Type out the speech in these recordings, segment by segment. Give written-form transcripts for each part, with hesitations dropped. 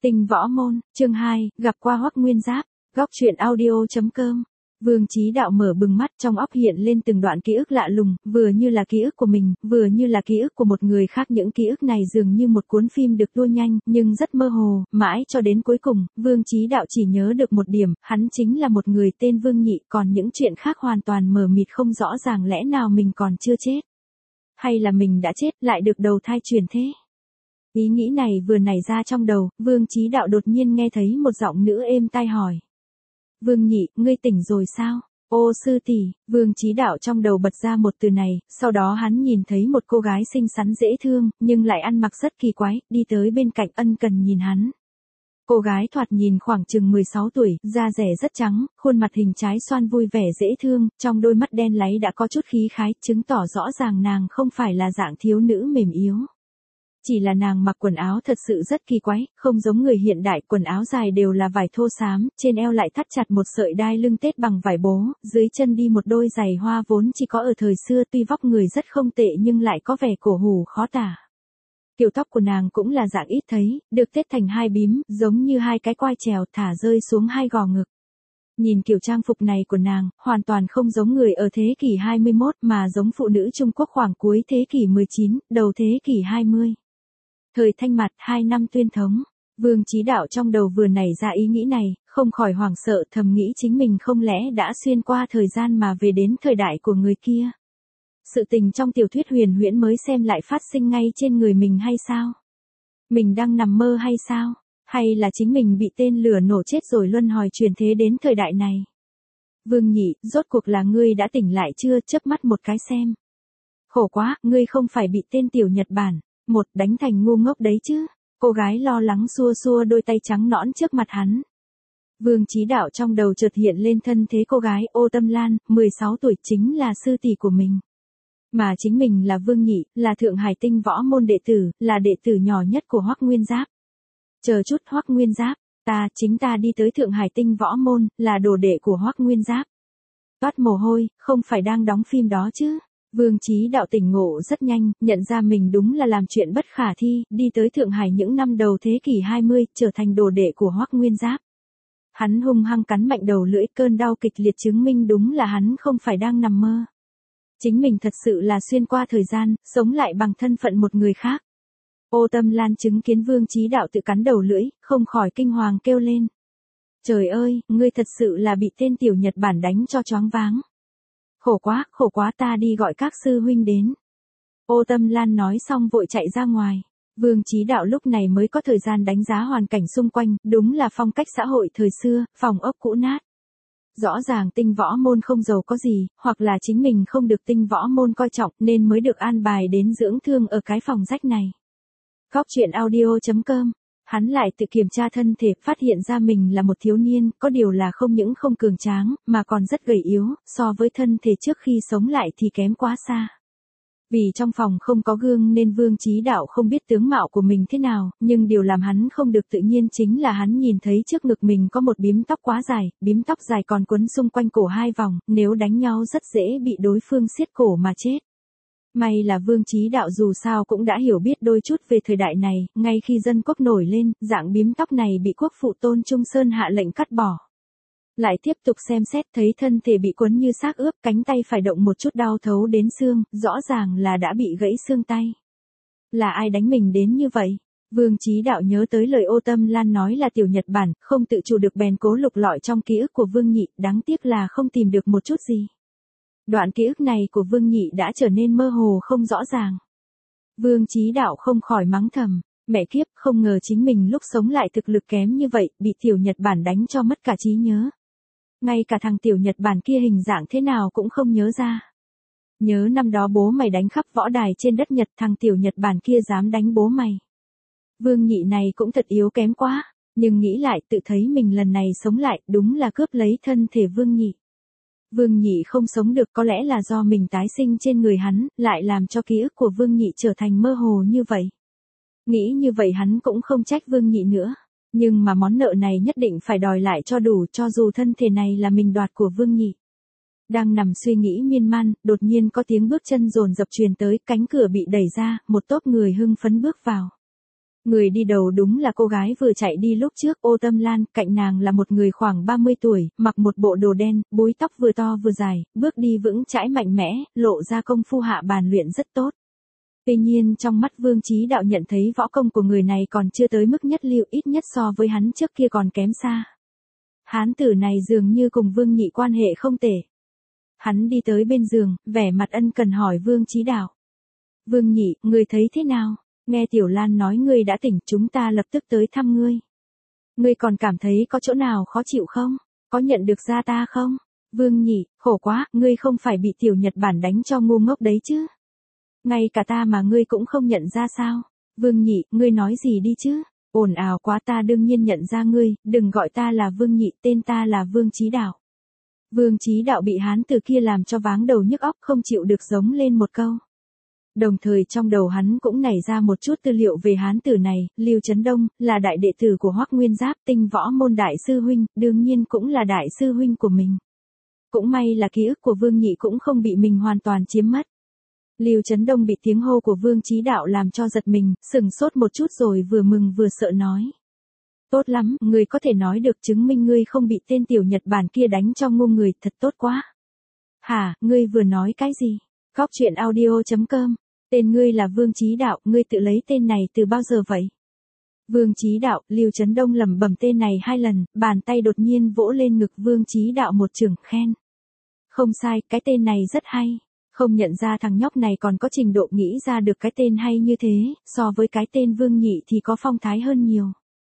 Tinh võ môn, chương 2, gặp qua Hoắc Nguyên Giáp, góc truyện audio.com. Vương Chí Đạo mở bừng mắt, trong óc hiện lên từng đoạn ký ức lạ lùng, vừa như là ký ức của mình, vừa như là ký ức của một người khác. Những ký ức này dường như một cuốn phim được tua nhanh, nhưng rất mơ hồ, mãi cho đến cuối cùng, Vương Chí Đạo chỉ nhớ được một điểm, hắn chính là một người tên Vương Nhị, còn những chuyện khác hoàn toàn mờ mịt không rõ ràng. Lẽ nào mình còn chưa chết? Hay là mình đã chết, lại được đầu thai chuyển thế? Ý nghĩ này vừa nảy ra trong đầu, Vương Chí Đạo đột nhiên nghe thấy một giọng nữ êm tai hỏi. Vương Nhị, ngươi tỉnh rồi sao? Ô sư tỷ, Vương Chí Đạo trong đầu bật ra một từ này, sau đó hắn nhìn thấy một cô gái xinh xắn dễ thương, nhưng lại ăn mặc rất kỳ quái, đi tới bên cạnh ân cần nhìn hắn. Cô gái thoạt nhìn khoảng chừng 16 tuổi, da rẻ rất trắng, khuôn mặt hình trái xoan vui vẻ dễ thương, trong đôi mắt đen láy đã có chút khí khái, chứng tỏ rõ ràng nàng không phải là dạng thiếu nữ mềm yếu. Chỉ là nàng mặc quần áo thật sự rất kỳ quái, không giống người hiện đại, quần áo dài đều là vải thô xám, trên eo lại thắt chặt một sợi đai lưng tết bằng vải bố, dưới chân đi một đôi giày hoa vốn chỉ có ở thời xưa. Tuy vóc người rất không tệ nhưng lại có vẻ cổ hủ khó tả. Kiểu tóc của nàng cũng là dạng ít thấy, được tết thành hai bím, giống như hai cái quai trèo thả rơi xuống hai gò ngực. Nhìn kiểu trang phục này của nàng, hoàn toàn không giống người ở thế kỷ 21 mà giống phụ nữ Trung Quốc khoảng cuối thế kỷ 19, đầu thế kỷ 20. Thời Thanh Mạt 2 năm tuyên thống, Vương Chí Đạo trong đầu vừa nảy ra ý nghĩ này, không khỏi hoảng sợ, thầm nghĩ chính mình không lẽ đã xuyên qua thời gian mà về đến thời đại của người kia. Sự tình trong tiểu thuyết huyền huyễn mới xem lại phát sinh ngay trên người mình hay sao? Mình đang nằm mơ hay sao? Hay là chính mình bị tên lửa nổ chết rồi luân hồi chuyển thế đến thời đại này? Vương Nhị, rốt cuộc là ngươi đã tỉnh lại chưa, chớp mắt một cái xem. Khổ quá, ngươi không phải bị tên tiểu Nhật Bản đánh thành ngu ngốc đấy chứ? Cô gái lo lắng xua xua đôi tay trắng nõn trước mặt hắn. Vương Chí Đạo trong đầu chợt hiện lên thân thế cô gái Ô Tâm Lan, 16 tuổi, chính là sư tỷ của mình. Mà chính mình là Vương Nhị, là Thượng Hải Tinh võ môn đệ tử, là đệ tử nhỏ nhất của Hoắc Nguyên Giáp. Chờ chút, Hoắc Nguyên Giáp, chính ta đi tới Thượng Hải Tinh võ môn, là đồ đệ của Hoắc Nguyên Giáp. Toát mồ hôi, không phải đang đóng phim đó chứ? Vương Chí Đạo tỉnh ngộ rất nhanh, nhận ra mình đúng là làm chuyện bất khả thi, đi tới Thượng Hải những năm đầu thế kỷ 20, trở thành đồ đệ của Hoắc Nguyên Giáp. Hắn hung hăng cắn mạnh đầu lưỡi, cơn đau kịch liệt chứng minh đúng là hắn không phải đang nằm mơ. Chính mình thật sự là xuyên qua thời gian, sống lại bằng thân phận một người khác. Ô Tâm Lan chứng kiến Vương Chí Đạo tự cắn đầu lưỡi, không khỏi kinh hoàng kêu lên. Trời ơi, ngươi thật sự là bị tên tiểu Nhật Bản đánh cho choáng váng. Khổ quá, ta đi gọi các sư huynh đến. Ô Tâm Lan nói xong vội chạy ra ngoài. Vương Chí Đạo lúc này mới có thời gian đánh giá hoàn cảnh xung quanh, đúng là phong cách xã hội thời xưa, phòng ốc cũ nát. Rõ ràng Tinh võ môn không giàu có gì, hoặc là chính mình không được Tinh võ môn coi trọng nên mới được an bài đến dưỡng thương ở cái phòng rách này. Góc truyện audio.com. Hắn lại tự kiểm tra thân thể, phát hiện ra mình là một thiếu niên, có điều là không những không cường tráng, mà còn rất gầy yếu, so với thân thể trước khi sống lại thì kém quá xa. Vì trong phòng không có gương nên Vương Chí Đạo không biết tướng mạo của mình thế nào, nhưng điều làm hắn không được tự nhiên chính là hắn nhìn thấy trước ngực mình có một bím tóc quá dài, bím tóc dài còn quấn xung quanh cổ hai vòng, nếu đánh nhau rất dễ bị đối phương siết cổ mà chết. May là Vương Chí Đạo dù sao cũng đã hiểu biết đôi chút về thời đại này, ngay khi dân quốc nổi lên, dạng bím tóc này bị quốc phụ Tôn Trung Sơn hạ lệnh cắt bỏ. Lại tiếp tục xem xét thấy thân thể bị quấn như xác ướp, cánh tay phải động một chút đau thấu đến xương, rõ ràng là đã bị gãy xương tay. Là ai đánh mình đến như vậy? Vương Chí Đạo nhớ tới lời Ô Tâm Lan nói là tiểu Nhật Bản, không tự chủ được bèn cố lục lọi trong ký ức của Vương Nhị, đáng tiếc là không tìm được một chút gì. Đoạn ký ức này của Vương Nhị đã trở nên mơ hồ không rõ ràng. Vương Chí Đạo không khỏi mắng thầm, mẹ kiếp, không ngờ chính mình lúc sống lại thực lực kém như vậy, bị tiểu Nhật Bản đánh cho mất cả trí nhớ. Ngay cả thằng tiểu Nhật Bản kia hình dạng thế nào cũng không nhớ ra. Nhớ năm đó bố mày đánh khắp võ đài trên đất Nhật, thằng tiểu Nhật Bản kia dám đánh bố mày. Vương Nhị này cũng thật yếu kém quá, nhưng nghĩ lại tự thấy mình lần này sống lại, đúng là cướp lấy thân thể Vương Nhị. Vương Nhị không sống được, có lẽ là do mình tái sinh trên người hắn, lại làm cho ký ức của Vương Nhị trở thành mơ hồ như vậy. Nghĩ như vậy hắn cũng không trách Vương Nhị nữa. Nhưng mà món nợ này nhất định phải đòi lại cho đủ, cho dù thân thể này là mình đoạt của Vương Nhị. Đang nằm suy nghĩ miên man, đột nhiên có tiếng bước chân dồn dập truyền tới, cánh cửa bị đẩy ra, một tốp người hưng phấn bước vào. Người đi đầu đúng là cô gái vừa chạy đi lúc trước, Ô Tâm Lan, cạnh nàng là một người khoảng 30 tuổi, mặc một bộ đồ đen, búi tóc vừa to vừa dài, bước đi vững chãi mạnh mẽ, lộ ra công phu hạ bàn luyện rất tốt. Tuy nhiên trong mắt Vương Chí Đạo nhận thấy võ công của người này còn chưa tới mức nhất lưu, ít nhất so với hắn trước kia còn kém xa. Hán tử này dường như cùng Vương Nhị quan hệ không tệ. Hắn đi tới bên giường, vẻ mặt ân cần hỏi Vương Chí Đạo. Vương Nhị, ngươi thấy thế nào? Nghe Tiểu Lan nói ngươi đã tỉnh, chúng ta lập tức tới thăm ngươi. Ngươi còn cảm thấy có chỗ nào khó chịu không? Có nhận được ra ta không? Vương Nhị, khổ quá, ngươi không phải bị Tiểu Nhật Bản đánh cho ngu ngốc đấy chứ? Ngay cả ta mà ngươi cũng không nhận ra sao? Vương Nhị, ngươi nói gì đi chứ? Ồn ào quá, ta đương nhiên nhận ra ngươi, đừng gọi ta là Vương Nhị, tên ta là Vương Chí Đạo. Vương Chí Đạo bị hán tử kia làm cho váng đầu nhức óc, không chịu được giống lên một câu. Đồng thời trong đầu hắn cũng nảy ra một chút tư liệu về hán tử này, Lưu Chấn Đông, là đại đệ tử của Hoắc Nguyên Giáp, tinh võ môn đại sư huynh, đương nhiên cũng là đại sư huynh của mình. Cũng may là ký ức của Vương Nhị cũng không bị mình hoàn toàn chiếm mất. Lưu Chấn Đông bị tiếng hô của Vương Chí Đạo làm cho giật mình, sững sốt một chút rồi vừa mừng vừa sợ nói. Tốt lắm, ngươi có thể nói được, chứng minh ngươi không bị tên tiểu Nhật Bản kia đánh cho ngu người, thật tốt quá. Hả, ngươi vừa nói cái gì? Góc truyện audio.com. Tên ngươi là Vương Chí Đạo, ngươi tự lấy tên này từ bao giờ vậy? Vương Chí Đạo, Lưu Chấn Đông lẩm bẩm tên này 2 lần, bàn tay đột nhiên vỗ lên ngực Vương Chí Đạo một chưởng, khen. Không sai, cái tên này rất hay. Không nhận ra thằng nhóc này còn có trình độ nghĩ ra được cái tên hay như thế, so với cái tên Vương Nhị thì có phong thái hơn nhiều.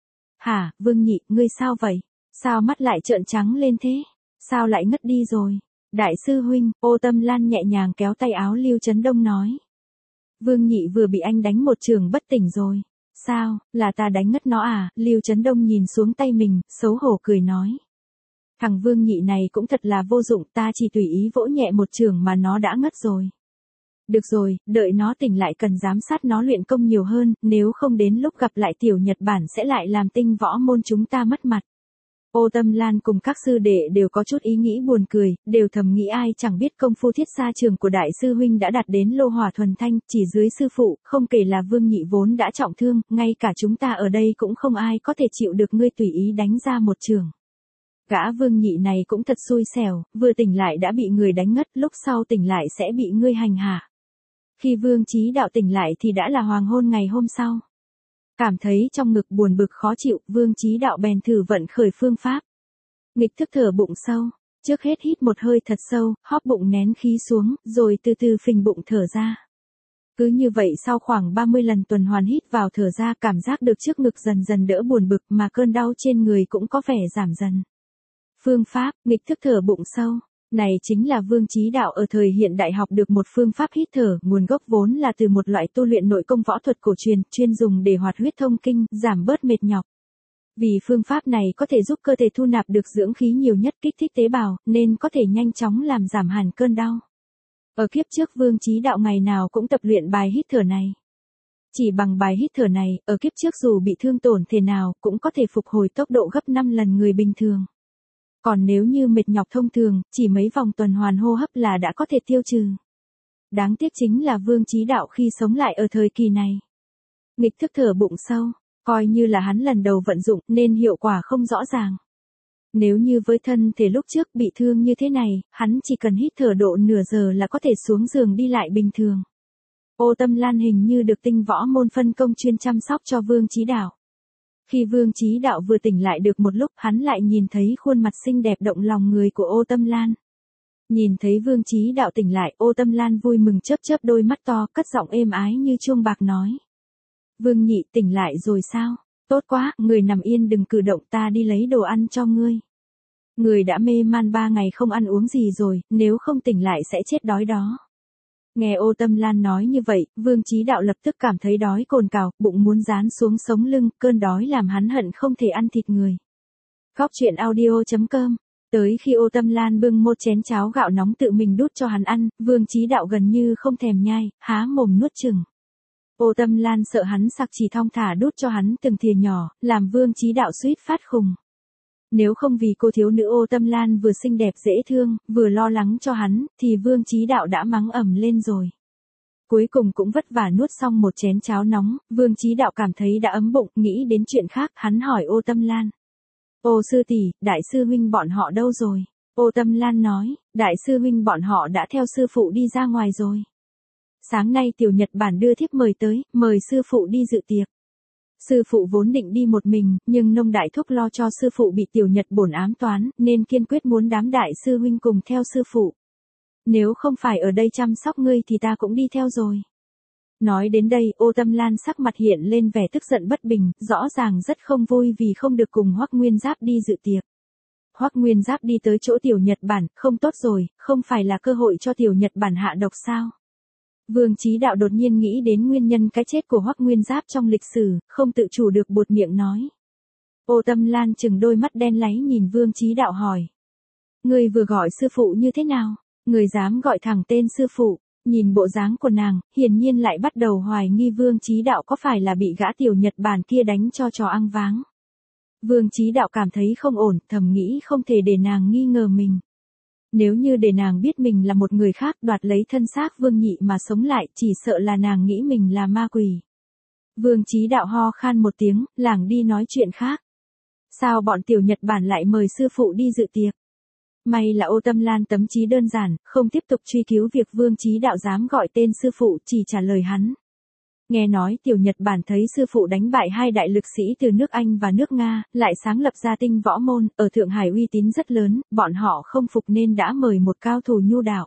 Hả, Vương Nhị, ngươi sao vậy? Sao mắt lại trợn trắng lên thế? Sao lại ngất đi rồi? Đại sư huynh, Ô Tâm Lan nhẹ nhàng kéo tay áo Lưu Chấn Đông nói. Vương Nhị vừa bị anh đánh một chưởng bất tỉnh rồi. Sao, là ta đánh ngất nó à? Lưu Chấn Đông nhìn xuống tay mình, xấu hổ cười nói. Thằng Vương Nhị này cũng thật là vô dụng, ta chỉ tùy ý vỗ nhẹ một chưởng mà nó đã ngất rồi. Được rồi, đợi nó tỉnh lại cần giám sát nó luyện công nhiều hơn, nếu không đến lúc gặp lại tiểu Nhật Bản sẽ lại làm tinh võ môn chúng ta mất mặt. Ô Tâm Lan cùng các sư đệ đều có chút ý nghĩ buồn cười, đều thầm nghĩ ai chẳng biết công phu thiết xa trường của đại sư huynh đã đạt đến lô hỏa thuần thanh, chỉ dưới sư phụ, không kể là Vương Nhị vốn đã trọng thương, ngay cả chúng ta ở đây cũng không ai có thể chịu được ngươi tùy ý đánh ra một chưởng. Gã Vương Nhị này cũng thật xui xẻo, vừa tỉnh lại đã bị người đánh ngất, lúc sau tỉnh lại sẽ bị ngươi hành hạ. Khi Vương Chí Đạo tỉnh lại thì đã là hoàng hôn ngày hôm sau. Cảm thấy trong ngực buồn bực khó chịu, Vương Chí Đạo bèn thử vận khởi phương pháp. Nghịch thức thở bụng sâu, trước hết hít một hơi thật sâu, hóp bụng nén khí xuống, rồi từ từ phình bụng thở ra. Cứ như vậy sau khoảng 30 lần tuần hoàn hít vào thở ra, cảm giác được trước ngực dần dần đỡ buồn bực mà cơn đau trên người cũng có vẻ giảm dần. Phương pháp, nghịch thức thở bụng sâu. Này chính là Vương Chí Đạo ở thời hiện đại học được một phương pháp hít thở, nguồn gốc vốn là từ một loại tu luyện nội công võ thuật cổ truyền, chuyên dùng để hoạt huyết thông kinh, giảm bớt mệt nhọc. Vì phương pháp này có thể giúp cơ thể thu nạp được dưỡng khí nhiều nhất, kích thích tế bào, nên có thể nhanh chóng làm giảm hẳn cơn đau. Ở kiếp trước Vương Chí Đạo ngày nào cũng tập luyện bài hít thở này. Chỉ bằng bài hít thở này, ở kiếp trước dù bị thương tổn thể nào, cũng có thể phục hồi tốc độ gấp 5 lần người bình thường. Còn nếu như mệt nhọc thông thường, chỉ mấy vòng tuần hoàn hô hấp là đã có thể tiêu trừ. Đáng tiếc chính là Vương Chí Đạo khi sống lại ở thời kỳ này. Nghịch thức thở bụng sâu, coi như là hắn lần đầu vận dụng nên hiệu quả không rõ ràng. Nếu như với thân thể lúc trước bị thương như thế này, hắn chỉ cần hít thở độ nửa giờ là có thể xuống giường đi lại bình thường. Ô Tâm Lan hình như được tinh võ môn phân công chuyên chăm sóc cho Vương Chí Đạo. Khi Vương Chí Đạo vừa tỉnh lại được một lúc, hắn lại nhìn thấy khuôn mặt xinh đẹp động lòng người của Ô Tâm Lan. Nhìn thấy Vương Chí Đạo tỉnh lại, Ô Tâm Lan vui mừng chớp chớp đôi mắt to, cất giọng êm ái như chuông bạc nói. Vương Nhị tỉnh lại rồi sao? Tốt quá, người nằm yên đừng cử động, ta đi lấy đồ ăn cho ngươi. Người đã mê man 3 ngày không ăn uống gì rồi, nếu không tỉnh lại sẽ chết đói đó. Nghe Ô Tâm Lan nói như vậy, Vương Chí Đạo lập tức cảm thấy đói cồn cào, bụng muốn dán xuống sống lưng, cơn đói làm hắn hận không thể ăn thịt người. Góc truyện audio.com. Tới khi Ô Tâm Lan bưng một chén cháo gạo nóng tự mình đút cho hắn ăn, Vương Chí Đạo gần như không thèm nhai, há mồm nuốt chửng. Ô Tâm Lan sợ hắn sặc chỉ thong thả đút cho hắn từng thìa nhỏ, làm Vương Chí Đạo suýt phát khùng. Nếu không vì cô thiếu nữ Ô Tâm Lan vừa xinh đẹp dễ thương, vừa lo lắng cho hắn, thì Vương Chí Đạo đã mắng ầm lên rồi. cuối cùng cũng vất vả nuốt xong một chén cháo nóng, Vương Chí Đạo cảm thấy đã ấm bụng, nghĩ đến chuyện khác, hắn hỏi Ô Tâm Lan. Ô sư tỷ, đại sư huynh bọn họ đâu rồi? Ô Tâm Lan nói, đại sư huynh bọn họ đã theo sư phụ đi ra ngoài rồi. Sáng nay Tiểu Nhật Bản đưa thiếp mời tới, mời sư phụ đi dự tiệc. Sư phụ vốn định đi một mình, nhưng Nông Đại Thúc lo cho sư phụ bị Tiểu Nhật bổn ám toán, nên kiên quyết muốn đám đại sư huynh cùng theo sư phụ. Nếu không phải ở đây chăm sóc ngươi thì ta cũng đi theo rồi. Nói đến đây, Ô Tâm Lan sắc mặt hiện lên vẻ tức giận bất bình, rõ ràng rất không vui vì không được cùng Hoắc Nguyên Giáp đi dự tiệc. Hoắc Nguyên Giáp đi tới chỗ Tiểu Nhật Bản, không tốt rồi, không phải là cơ hội cho Tiểu Nhật Bản hạ độc sao? Vương Chí Đạo đột nhiên nghĩ đến nguyên nhân cái chết của Hoắc Nguyên Giáp trong lịch sử, không tự chủ được buột miệng nói. Ô Tâm Lan chừng đôi mắt đen láy nhìn Vương Chí Đạo hỏi. Ngươi vừa gọi sư phụ như thế nào? Người dám gọi thẳng tên sư phụ? Nhìn bộ dáng của nàng, hiển nhiên lại bắt đầu hoài nghi Vương Chí Đạo có phải là bị gã Tiểu Nhật Bản kia đánh cho trò ăn váng. Vương Chí Đạo cảm thấy không ổn, thầm nghĩ không thể để nàng nghi ngờ mình. Nếu như để nàng biết mình là một người khác đoạt lấy thân xác Vương Nhị mà sống lại, chỉ sợ là nàng nghĩ mình là ma quỷ. Vương Chí Đạo ho khan một tiếng, lảng đi nói chuyện khác. Sao bọn Tiểu Nhật Bản lại mời sư phụ đi dự tiệc? May là Ô Tâm Lan tâm trí đơn giản, không tiếp tục truy cứu việc Vương Chí Đạo dám gọi tên sư phụ, chỉ trả lời hắn. Nghe nói Tiểu Nhật Bản thấy sư phụ đánh bại hai đại lực sĩ từ nước Anh và nước Nga, lại sáng lập ra Tinh Võ Môn, ở Thượng Hải uy tín rất lớn, bọn họ không phục nên đã mời một cao thủ nhu đạo.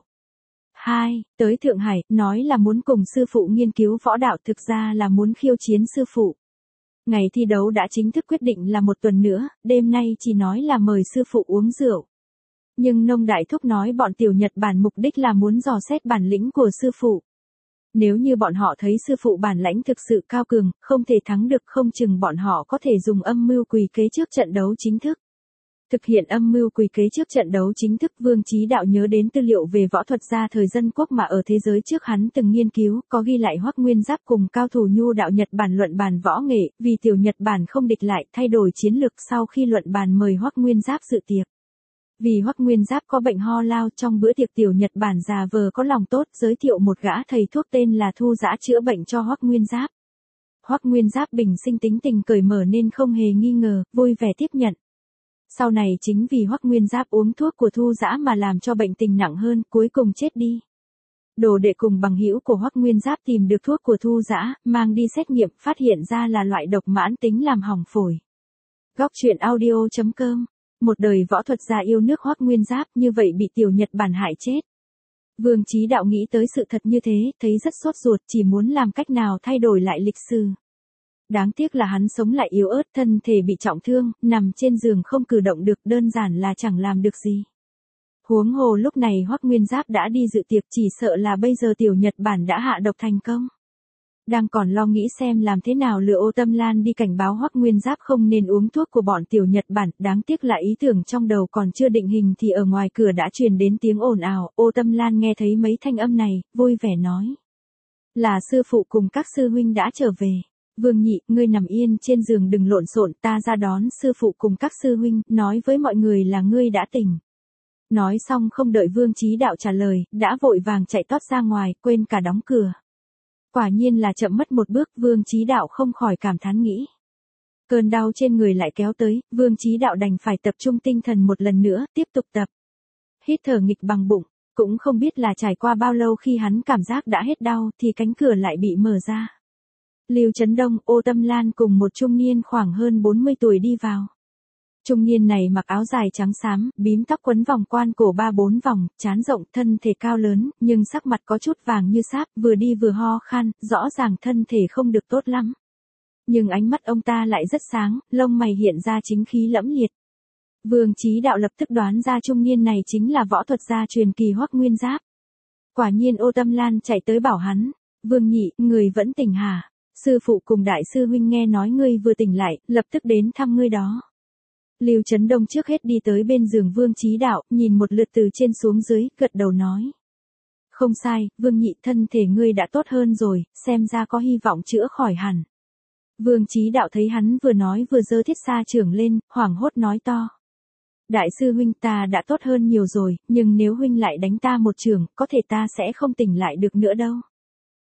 2. Tới Thượng Hải, nói là muốn cùng sư phụ nghiên cứu võ đạo, thực ra là muốn khiêu chiến sư phụ. Ngày thi đấu đã chính thức quyết định là một tuần nữa, đêm nay chỉ nói là mời sư phụ uống rượu. Nhưng Nông Đại Thúc nói bọn Tiểu Nhật Bản mục đích là muốn dò xét bản lĩnh của sư phụ. Nếu như bọn họ thấy sư phụ bản lãnh thực sự cao cường, không thể thắng được, không chừng bọn họ có thể dùng âm mưu quỷ kế trước trận đấu chính thức. Thực hiện âm mưu quỷ kế trước trận đấu chính thức, Vương Chí Đạo nhớ đến tư liệu về võ thuật gia thời dân quốc mà ở thế giới trước hắn từng nghiên cứu, có ghi lại Hoắc Nguyên Giáp cùng cao thủ nhu đạo Nhật Bản luận bàn võ nghệ, vì Tiểu Nhật Bản không địch lại, thay đổi chiến lược sau khi luận bàn mời Hoắc Nguyên Giáp dự tiệc. Vì Hoắc Nguyên Giáp có bệnh ho lao, trong bữa tiệc Tiểu Nhật Bản già vờ có lòng tốt giới thiệu một gã thầy thuốc tên là Thu Dã chữa bệnh cho Hoắc Nguyên Giáp. Hoắc Nguyên Giáp bình sinh tính tình cởi mở nên không hề nghi ngờ, vui vẻ tiếp nhận. Sau này chính vì Hoắc Nguyên Giáp uống thuốc của Thu Dã mà làm cho bệnh tình nặng hơn, cuối cùng chết đi. Đồ đệ cùng bằng hữu của Hoắc Nguyên Giáp tìm được thuốc của Thu Dã, mang đi xét nghiệm, phát hiện ra là loại độc mãn tính làm hỏng phổi. Góc truyện audio.com. Một đời võ thuật gia yêu nước Hoắc Nguyên Giáp như vậy bị Tiểu Nhật Bản hại chết. Vương Chí Đạo nghĩ tới sự thật như thế, thấy rất sốt ruột, chỉ muốn làm cách nào thay đổi lại lịch sử. Đáng tiếc là hắn sống lại yếu ớt, thân thể bị trọng thương, nằm trên giường không cử động được, đơn giản là chẳng làm được gì. Huống hồ lúc này Hoắc Nguyên Giáp đã đi dự tiệc, chỉ sợ là bây giờ Tiểu Nhật Bản đã hạ độc thành công. Đang còn lo nghĩ xem làm thế nào lừa Ô Tâm Lan đi cảnh báo Hoắc Nguyên Giáp không nên uống thuốc của bọn Tiểu Nhật Bản, đáng tiếc là ý tưởng trong đầu còn chưa định hình thì ở ngoài cửa đã truyền đến tiếng ồn ào. Ô Tâm Lan nghe thấy mấy thanh âm này, vui vẻ nói. Là sư phụ cùng các sư huynh đã trở về. Vương Nhị, ngươi nằm yên trên giường đừng lộn xộn, ta ra đón sư phụ cùng các sư huynh, nói với mọi người là ngươi đã tỉnh. Nói xong không đợi Vương Chí Đạo trả lời, đã vội vàng chạy tót ra ngoài, quên cả đóng cửa. Quả nhiên là chậm mất một bước, Vương Chí Đạo không khỏi cảm thán nghĩ. Cơn đau trên người lại kéo tới, Vương Chí Đạo đành phải tập trung tinh thần một lần nữa, tiếp tục tập. Hít thở nghịch bằng bụng, cũng không biết là trải qua bao lâu khi hắn cảm giác đã hết đau thì cánh cửa lại bị mở ra. Lưu Chấn Đông, Ô Tâm Lan cùng một trung niên khoảng hơn 40 tuổi đi vào. Trung niên này mặc áo dài trắng xám, bím tóc quấn vòng quan cổ 3-4 vòng, trán rộng, thân thể cao lớn, nhưng sắc mặt có chút vàng như sáp, vừa đi vừa ho khan, rõ ràng thân thể không được tốt lắm. Nhưng ánh mắt ông ta lại rất sáng, lông mày hiện ra chính khí lẫm liệt. Vương Chí Đạo lập tức đoán ra trung niên này chính là võ thuật gia truyền kỳ Hoắc Nguyên Giáp. Quả nhiên Ô Tâm Lan chạy tới bảo hắn, Vương Nhị, người vẫn tỉnh hả? Sư phụ cùng đại sư huynh nghe nói ngươi vừa tỉnh lại, lập tức đến thăm ngươi đó. Lưu Chấn Đông trước hết đi tới bên giường Vương Chí Đạo, nhìn một lượt từ trên xuống dưới, gật đầu nói. Không sai, Vương Nhị, thân thể ngươi đã tốt hơn rồi, xem ra có hy vọng chữa khỏi hẳn. Vương Chí Đạo thấy hắn vừa nói vừa giơ thiết xa chưởng lên, hoảng hốt nói to. Đại sư huynh, ta đã tốt hơn nhiều rồi, nhưng nếu huynh lại đánh ta một chưởng, có thể ta sẽ không tỉnh lại được nữa đâu.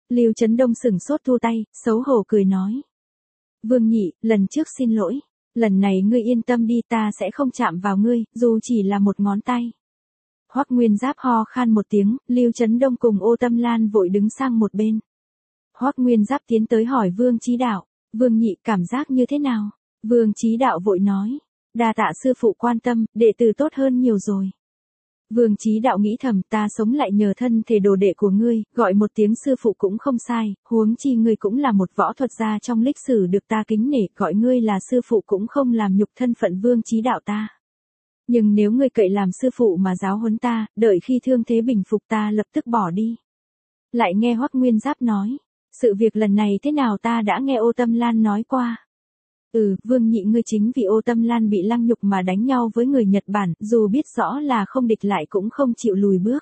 Lưu Chấn Đông sửng sốt thu tay, xấu hổ cười nói. Vương Nhị, lần trước xin lỗi. Lần này ngươi yên tâm đi, ta sẽ không chạm vào ngươi, dù chỉ là một ngón tay. Hoắc Nguyên Giáp ho khan một tiếng, Lưu Chấn Đông cùng Ô Tâm Lan vội đứng sang một bên. Hoắc Nguyên Giáp tiến tới hỏi Vương Chí Đạo, Vương Nhị cảm giác như thế nào? Vương Chí Đạo vội nói, đa tạ sư phụ quan tâm, đệ tử tốt hơn nhiều rồi. Vương Chí Đạo nghĩ thầm, ta sống lại nhờ thân thể đồ đệ của ngươi, gọi một tiếng sư phụ cũng không sai, huống chi ngươi cũng là một võ thuật gia trong lịch sử được ta kính nể, gọi ngươi là sư phụ cũng không làm nhục thân phận Vương Chí Đạo ta. Nhưng nếu ngươi cậy làm sư phụ mà giáo huấn ta, đợi khi thương thế bình phục ta lập tức bỏ đi. Lại nghe Hoắc Nguyên Giáp nói, sự việc lần này thế nào ta đã nghe Ô Tâm Lan nói qua. Vương Nhị ngươi chính vì Ô Tâm Lan bị lăng nhục mà đánh nhau với người Nhật Bản, dù biết rõ là không địch lại cũng không chịu lùi bước.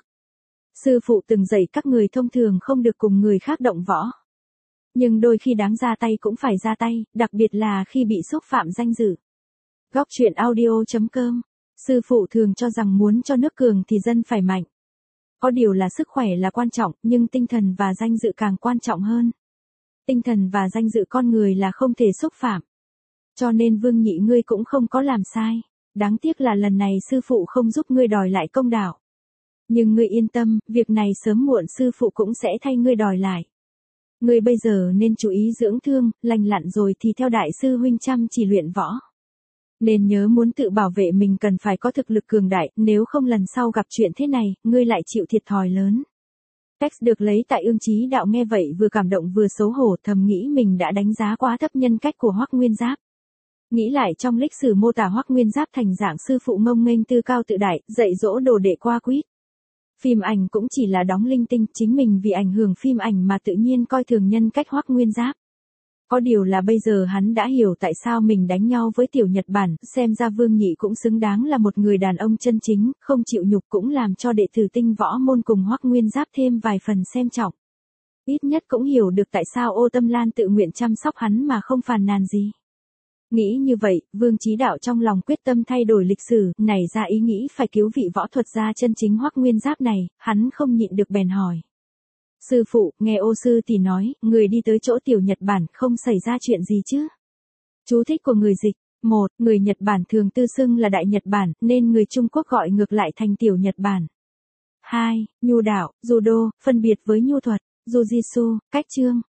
Sư phụ từng dạy các người thông thường không được cùng người khác động võ. Nhưng đôi khi đáng ra tay cũng phải ra tay, đặc biệt là khi bị xúc phạm danh dự. Góc truyện audio.com. Sư phụ thường cho rằng muốn cho nước cường thì dân phải mạnh. Có điều là sức khỏe là quan trọng, nhưng tinh thần và danh dự càng quan trọng hơn. Tinh thần và danh dự con người là không thể xúc phạm. Cho nên Vương Nhị ngươi cũng không có làm sai. Đáng tiếc là lần này sư phụ không giúp ngươi đòi lại công đạo. Nhưng ngươi yên tâm, việc này sớm muộn sư phụ cũng sẽ thay ngươi đòi lại. Ngươi bây giờ nên chú ý dưỡng thương, lành lặn rồi thì theo đại sư huynh chăm chỉ luyện võ. Nên nhớ muốn tự bảo vệ mình cần phải có thực lực cường đại, nếu không lần sau gặp chuyện thế này, ngươi lại chịu thiệt thòi lớn. Text được lấy tại Ương Chí Đạo nghe vậy vừa cảm động vừa xấu hổ, thầm nghĩ mình đã đánh giá quá thấp nhân cách của Hoắc Nguyên Giáp. Nghĩ lại trong lịch sử mô tả Hoắc Nguyên Giáp thành dạng sư phụ ngông nghênh tư cao tự đại, dạy dỗ đồ đệ qua quýt. Phim ảnh cũng chỉ là đóng linh tinh, chính mình vì ảnh hưởng phim ảnh mà tự nhiên coi thường nhân cách Hoắc Nguyên Giáp. Có điều là bây giờ hắn đã hiểu tại sao mình đánh nhau với tiểu Nhật Bản, xem ra Vương Nhị cũng xứng đáng là một người đàn ông chân chính, không chịu nhục cũng làm cho đệ tử tinh võ môn cùng Hoắc Nguyên Giáp thêm vài phần xem trọng. Ít nhất cũng hiểu được tại sao Ô Tâm Lan tự nguyện chăm sóc hắn mà không phàn nàn gì. Nghĩ như vậy, Vương Chí Đạo trong lòng quyết tâm thay đổi lịch sử, nảy ra ý nghĩ phải cứu vị võ thuật gia chân chính Hoắc Nguyên Giáp này, hắn không nhịn được bèn hỏi. Sư phụ, nghe Ô sư thì nói, người đi tới chỗ tiểu Nhật Bản không xảy ra chuyện gì chứ? Chú thích của người dịch. 1. Người Nhật Bản thường tự xưng là Đại Nhật Bản, nên người Trung Quốc gọi ngược lại thành tiểu Nhật Bản. 2. Nhu đạo, judo, phân biệt với nhu thuật, jujitsu, cách chương,